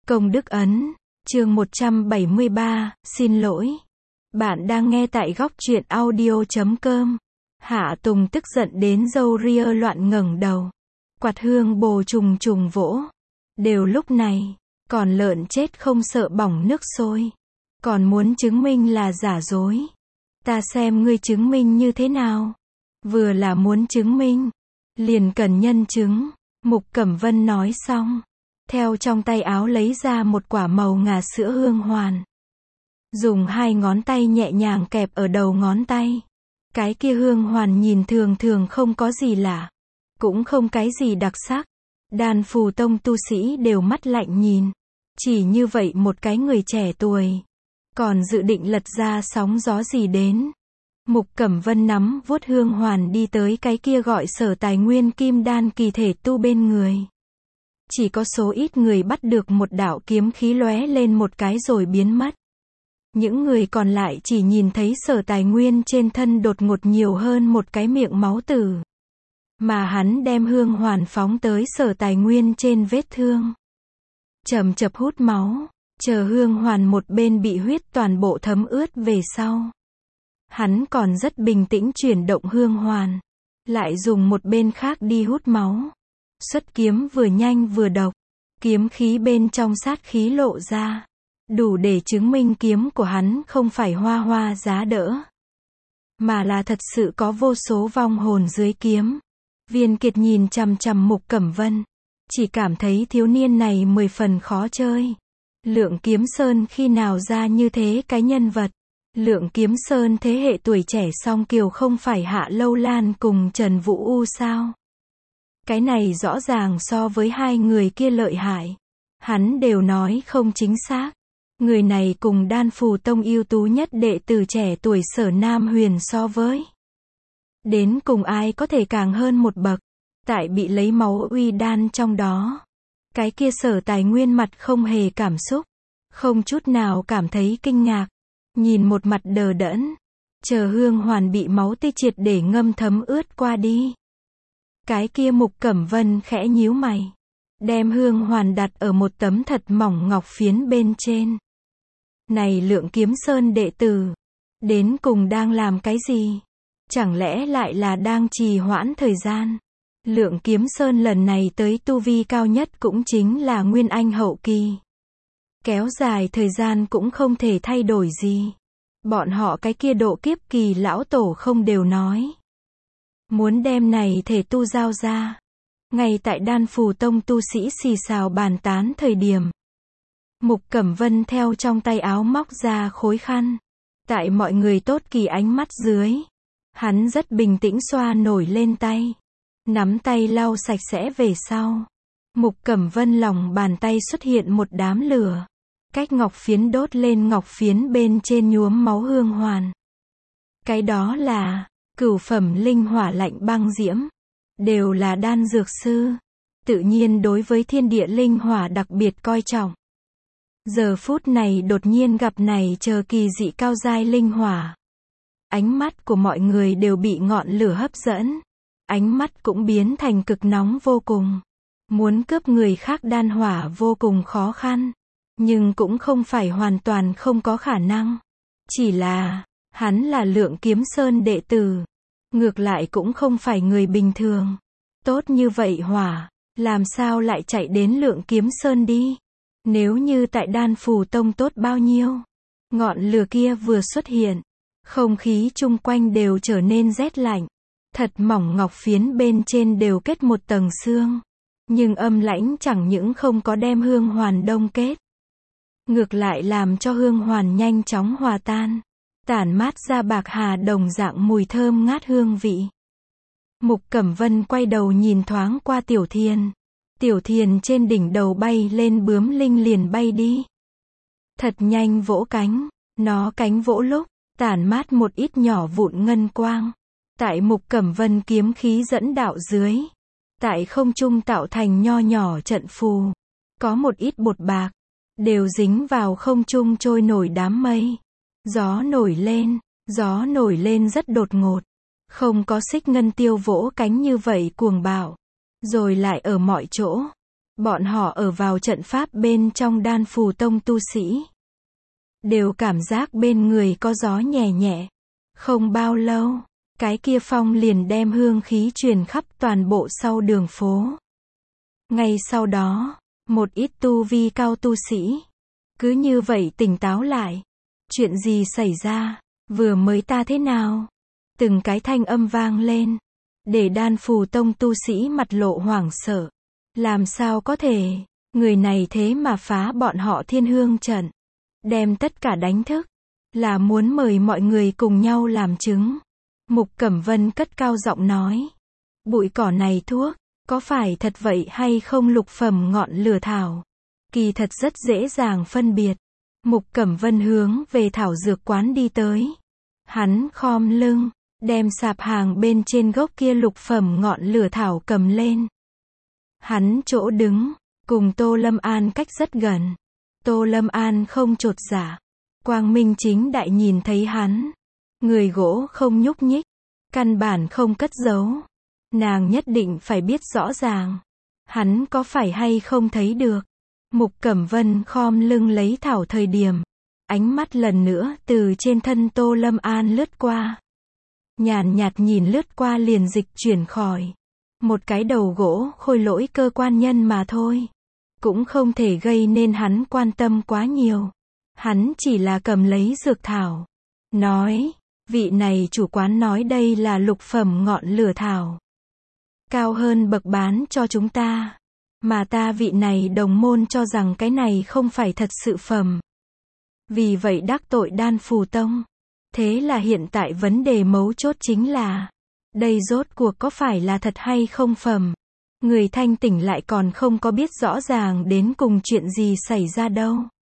Công đức ấn, chương 173, xin lỗi. Bạn đang nghe tại góc truyện audio.com. Hạ Tùng tức giận đến râu ria loạn ngẩng đầu. Quạt hương bồ trùng trùng vỗ. Đều lúc này, còn lợn chết không sợ bỏng nước sôi. Còn muốn chứng minh là giả dối. Ta xem ngươi chứng minh như thế nào. Vừa là muốn chứng minh, liền cần nhân chứng. Mục Cẩm Vân nói xong, theo trong tay áo lấy ra một quả màu ngà sữa hương hoàn. Dùng hai ngón tay nhẹ nhàng kẹp ở đầu ngón tay. Cái kia hương hoàn nhìn thường thường không có gì lạ, cũng không cái gì đặc sắc. Đan Phù Tông tu sĩ đều mắt lạnh nhìn. Chỉ như vậy một cái người trẻ tuổi, còn dự định lật ra sóng gió gì đến. Mục Cẩm Vân nắm vuốt hương hoàn đi tới cái kia gọi Sở Tài Nguyên kim đan kỳ thể tu bên người. Chỉ có số ít người bắt được một đạo kiếm khí lóe lên một cái rồi biến mất. Những người còn lại chỉ nhìn thấy Sở Tài Nguyên trên thân đột ngột nhiều hơn một cái miệng máu tử. Mà hắn đem hương hoàn phóng tới Sở Tài Nguyên trên vết thương. Chậm chậm hút máu, chờ hương hoàn một bên bị huyết toàn bộ thấm ướt về sau. Hắn còn rất bình tĩnh chuyển động hương hoàn, lại dùng một bên khác đi hút máu. Xuất kiếm vừa nhanh vừa độc, kiếm khí bên trong sát khí lộ ra, đủ để chứng minh kiếm của hắn không phải hoa hoa giá đỡ, mà là thật sự có vô số vong hồn dưới kiếm. Viên Kiệt nhìn chằm chằm Mục Cẩm Vân, chỉ cảm thấy thiếu niên này 10 phần khó chơi. Lượng Kiếm Sơn khi nào ra như thế cái nhân vật? Lượng Kiếm Sơn thế hệ tuổi trẻ song kiều không phải Hạ Lâu Lan cùng Trần Vũ U sao? Cái này rõ ràng so với hai người kia lợi hại. Hắn đều nói không chính xác. Người này cùng Đan Phù Tông ưu tú nhất đệ tử trẻ tuổi Sở Nam Huyền so với. Đến cùng ai có thể càng hơn một bậc. Tại bị lấy máu uy đan trong đó. Cái kia Sở Tài Nguyên mặt không hề cảm xúc. Không chút nào cảm thấy kinh ngạc. Nhìn một mặt đờ đẫn. Chờ hương hoàn bị máu tươi triệt để ngâm thấm ướt qua đi. Cái kia Mục Cẩm Vân khẽ nhíu mày. Đem hương hoàn đặt ở một tấm thật mỏng ngọc phiến bên trên. Này Lượng Kiếm Sơn đệ tử. Đến cùng đang làm cái gì? Chẳng lẽ lại là đang trì hoãn thời gian? Lượng Kiếm Sơn lần này tới tu vi cao nhất cũng chính là Nguyên Anh hậu kỳ. Kéo dài thời gian cũng không thể thay đổi gì. Bọn họ cái kia độ kiếp kỳ lão tổ không đều nói. Muốn đem này thể tu giao ra. Ngay tại Đan Phù Tông tu sĩ xì xào bàn tán thời điểm. Mục Cẩm Vân theo trong tay áo móc ra khối khăn. Tại mọi người tốt kỳ ánh mắt dưới. Hắn rất bình tĩnh xoa nổi lên tay. Nắm tay lau sạch sẽ về sau. Mục Cẩm Vân lòng bàn tay xuất hiện một đám lửa. Cách ngọc phiến đốt lên ngọc phiến bên trên nhuốm máu hương hoàn. Cái đó là cửu phẩm linh hỏa lạnh băng diễm. Đều là đan dược sư. Tự nhiên đối với thiên địa linh hỏa đặc biệt coi trọng. Giờ phút này đột nhiên gặp này chờ kỳ dị cao giai linh hỏa. Ánh mắt của mọi người đều bị ngọn lửa hấp dẫn. Ánh mắt cũng biến thành cực nóng vô cùng. Muốn cướp người khác đan hỏa vô cùng khó khăn. Nhưng cũng không phải hoàn toàn không có khả năng. Chỉ là, hắn là Lượng Kiếm Sơn đệ tử. Ngược lại cũng không phải người bình thường. Tốt như vậy hỏa, làm sao lại chạy đến Lượng Kiếm Sơn đi? Nếu như tại Đan Phù Tông tốt bao nhiêu? Ngọn lửa kia vừa xuất hiện, không khí chung quanh đều trở nên rét lạnh. Thật mỏng ngọc phiến bên trên đều kết một tầng sương. Nhưng âm lãnh chẳng những không có đem hương hoàn đông kết. Ngược lại làm cho hương hoàn nhanh chóng hòa tan. Tản mát ra bạc hà đồng dạng mùi thơm ngát hương vị. Mục Cẩm Vân quay đầu nhìn thoáng qua Tiểu Thiền. Tiểu Thiền trên đỉnh đầu bay lên bướm linh liền bay đi. Thật nhanh vỗ cánh. Nó cánh vỗ lúc, tản mát một ít nhỏ vụn ngân quang. Tại Mục Cẩm Vân kiếm khí dẫn đạo dưới. Tại không trung tạo thành nho nhỏ trận phù. Có một ít bột bạc. Đều dính vào không trung trôi nổi đám mây. Gió nổi lên rất đột ngột. Không có Xích Ngân Tiêu vỗ cánh như vậy cuồng bạo. Rồi lại ở mọi chỗ. Bọn họ ở vào trận pháp bên trong Đan Phù Tông tu sĩ. Đều cảm giác bên người có gió nhẹ nhẹ. Không bao lâu, cái kia phong liền đem hương khí truyền khắp toàn bộ sau đường phố. Ngay sau đó, một ít tu vi cao tu sĩ, cứ như vậy tỉnh táo lại. Chuyện gì xảy ra? Vừa mới ta thế nào? Từng cái thanh âm vang lên, để Đan Phù Tông tu sĩ mặt lộ hoảng sợ. Làm sao có thể, người này thế mà phá bọn họ thiên hương trận, đem tất cả đánh thức, là muốn mời mọi người cùng nhau làm chứng. Mục Cẩm Vân cất cao giọng nói, bụi cỏ này thuốc, có phải thật vậy hay không? Lục phẩm ngọn lửa thảo, kỳ thật rất dễ dàng phân biệt. Mục Cẩm Vân hướng về thảo dược quán đi tới. Hắn khom lưng, đem sạp hàng bên trên gốc kia lục phẩm ngọn lửa thảo cầm lên. Hắn chỗ đứng, cùng Tô Lâm An cách rất gần. Tô Lâm An không chột dạ, quang minh chính đại nhìn thấy hắn. Người gỗ không nhúc nhích, căn bản không cất giấu. Nàng nhất định phải biết rõ ràng, hắn có phải hay không thấy được. Mục Cẩm Vân khom lưng lấy thảo thời điểm, ánh mắt lần nữa từ trên thân Tô Lâm An lướt qua. Nhàn nhạt nhìn lướt qua liền dịch chuyển khỏi. Một cái đầu gỗ khôi lỗi cơ quan nhân mà thôi. Cũng không thể gây nên hắn quan tâm quá nhiều. Hắn chỉ là cầm lấy dược thảo. Nói, vị này chủ quán nói đây là lục phẩm ngọn lửa thảo. Cao hơn bậc bán cho chúng ta. Mà ta vị này đồng môn cho rằng cái này không phải thật sự phẩm. Vì vậy đắc tội Đan Phù Tông. Thế là hiện tại vấn đề mấu chốt chính là, đây rốt cuộc có phải là thật hay không phẩm. Người thanh tỉnh lại còn không có biết rõ ràng đến cùng chuyện gì xảy ra đâu.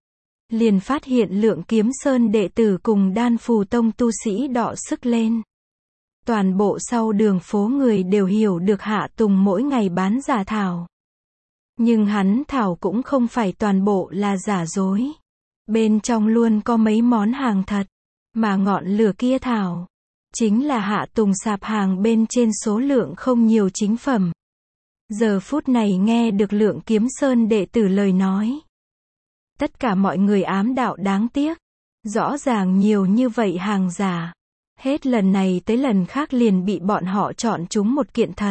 Liền phát hiện Lượng Kiếm Sơn đệ tử cùng Đan Phù Tông tu sĩ đọ sức lên. Toàn bộ sau đường phố người đều hiểu được Hạ Tùng mỗi ngày bán giả thảo. Nhưng hắn thảo cũng không phải toàn bộ là giả dối. Bên trong luôn có mấy món hàng thật. Mà ngọn lửa kia thảo, chính là Hạ Tùng sạp hàng bên trên số lượng không nhiều chính phẩm. Giờ phút này nghe được Lượng Kiếm Sơn đệ tử lời nói. Tất cả mọi người ám đạo đáng tiếc. Rõ ràng nhiều như vậy hàng giả. Hết lần này tới lần khác liền bị bọn họ chọn chúng một kiện thật.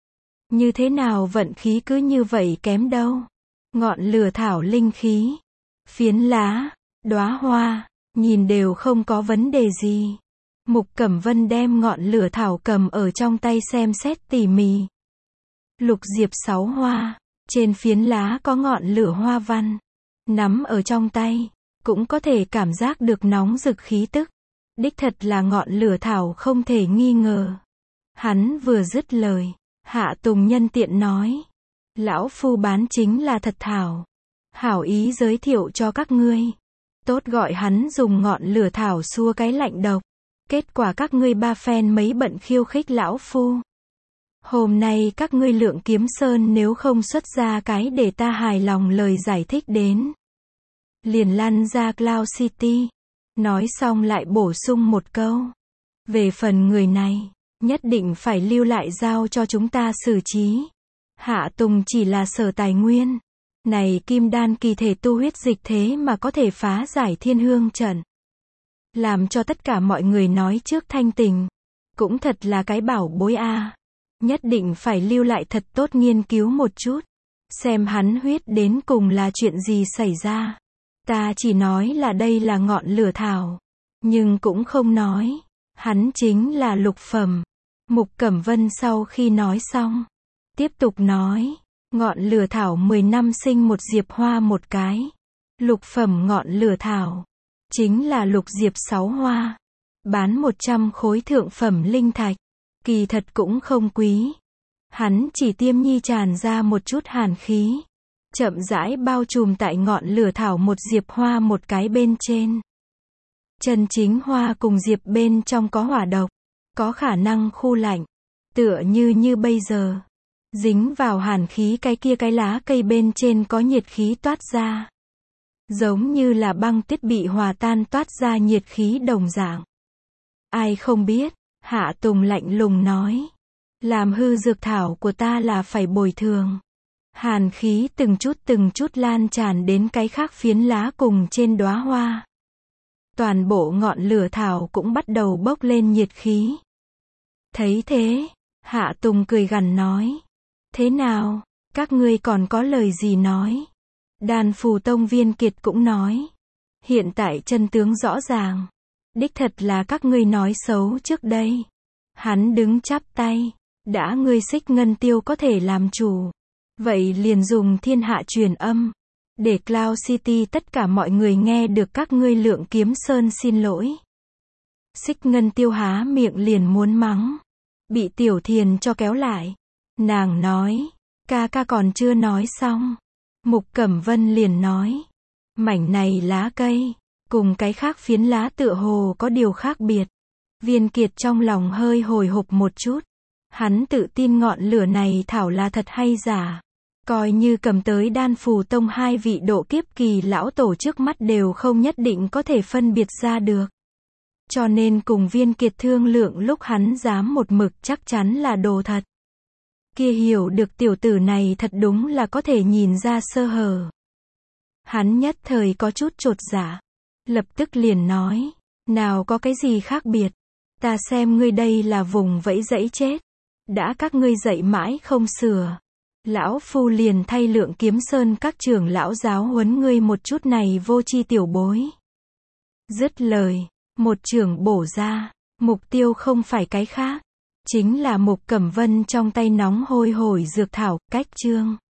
Như thế nào vận khí cứ như vậy kém đâu. Ngọn lửa thảo linh khí, phiến lá, đóa hoa, nhìn đều không có vấn đề gì. Mục Cẩm Vân đem ngọn lửa thảo cầm ở trong tay xem xét tỉ mỉ. Lục diệp 6 hoa, trên phiến lá có ngọn lửa hoa văn. Nắm ở trong tay, cũng có thể cảm giác được nóng rực khí tức. Đích thật là ngọn lửa thảo không thể nghi ngờ. Hắn vừa dứt lời, Hạ Tùng nhân tiện nói, lão phu bán chính là thật thảo. Hảo ý giới thiệu cho các ngươi. Tốt gọi hắn dùng ngọn lửa thảo xua cái lạnh độc. Kết quả các ngươi ba phen mấy bận khiêu khích lão phu. Hôm nay các ngươi Lượng Kiếm Sơn nếu không xuất ra cái để ta hài lòng lời giải thích đến. Liền lăn ra Cloud City. Nói xong lại bổ sung một câu. Về phần người này, nhất định phải lưu lại giao cho chúng ta xử trí. Hạ Tùng chỉ là sở tài nguyên. Này kim đan kỳ thể tu huyết dịch thế mà có thể phá giải thiên hương trận. Làm cho tất cả mọi người nói trước thanh tình. Cũng thật là cái bảo bối a. Nhất định phải lưu lại thật tốt nghiên cứu một chút. Xem hắn huyết đến cùng là chuyện gì xảy ra. Ta chỉ nói là đây là ngọn lửa thảo. Nhưng cũng không nói. Hắn chính là lục phẩm. Mục Cẩm Vân sau khi nói xong. Tiếp tục nói. Ngọn lửa thảo 10 năm sinh một diệp hoa một cái. Lục phẩm ngọn lửa thảo. Chính là lục diệp 6 hoa. Bán 100 khối thượng phẩm linh thạch. Kỳ thật cũng không quý. Hắn chỉ tiêm nhi tràn ra một chút hàn khí. Chậm rãi bao trùm tại ngọn lửa thảo một diệp hoa một cái bên trên. Chân chính hoa cùng diệp bên trong có hỏa độc. Có khả năng khu lạnh. Tựa như bây giờ. Dính vào hàn khí cái kia cái lá cây bên trên có nhiệt khí toát ra. Giống như là băng tuyết bị hòa tan toát ra nhiệt khí đồng dạng. Ai không biết, Hạ Tùng lạnh lùng nói. Làm hư dược thảo của ta là phải bồi thường. Hàn khí từng chút lan tràn đến cái khác phiến lá cùng trên đóa hoa. Toàn bộ ngọn lửa thảo cũng bắt đầu bốc lên nhiệt khí. Thấy thế, Hạ Tùng cười gằn nói. Thế nào, các ngươi còn có lời gì nói? Đan Phù Tông Viên Kiệt cũng nói. Hiện tại chân tướng rõ ràng. Đích thật là các ngươi nói xấu trước đây. Hắn đứng chắp tay. Đã ngươi Xích Ngân Tiêu có thể làm chủ. Vậy liền dùng thiên hạ truyền âm. Để Cloud City tất cả mọi người nghe được các ngươi Lượng Kiếm Sơn xin lỗi. Xích Ngân Tiêu há miệng liền muốn mắng. Bị Tiểu Thiền cho kéo lại. Nàng nói. Ca ca còn chưa nói xong. Mục Cẩm Vân liền nói. Mảnh này lá cây. Cùng cái khác phiến lá tựa hồ có điều khác biệt. Viên Kiệt trong lòng hơi hồi hộp một chút. Hắn tự tin ngọn lửa này thảo là thật hay giả. Coi như cầm tới Đan Phù Tông 2 vị độ kiếp kỳ lão tổ trước mắt đều không nhất định có thể phân biệt ra được. Cho nên cùng Viên Kiệt thương lượng lúc hắn dám một mực chắc chắn là đồ thật. Kia hiểu được tiểu tử này thật đúng là có thể nhìn ra sơ hở. Hắn nhất thời có chút chột dạ. Lập tức liền nói. Nào có cái gì khác biệt. Ta xem ngươi đây là vùng vẫy dẫy chết. Đã các ngươi dạy mãi không sửa. Lão Phu liền thay Lượng Kiếm Sơn các trưởng lão giáo huấn ngươi một chút này vô tri tiểu bối. Dứt lời. Một trưởng bổ ra. Mục tiêu không phải cái khác. Chính là Mục Cẩm Vân trong tay nóng hôi hổi dược thảo, cách chương.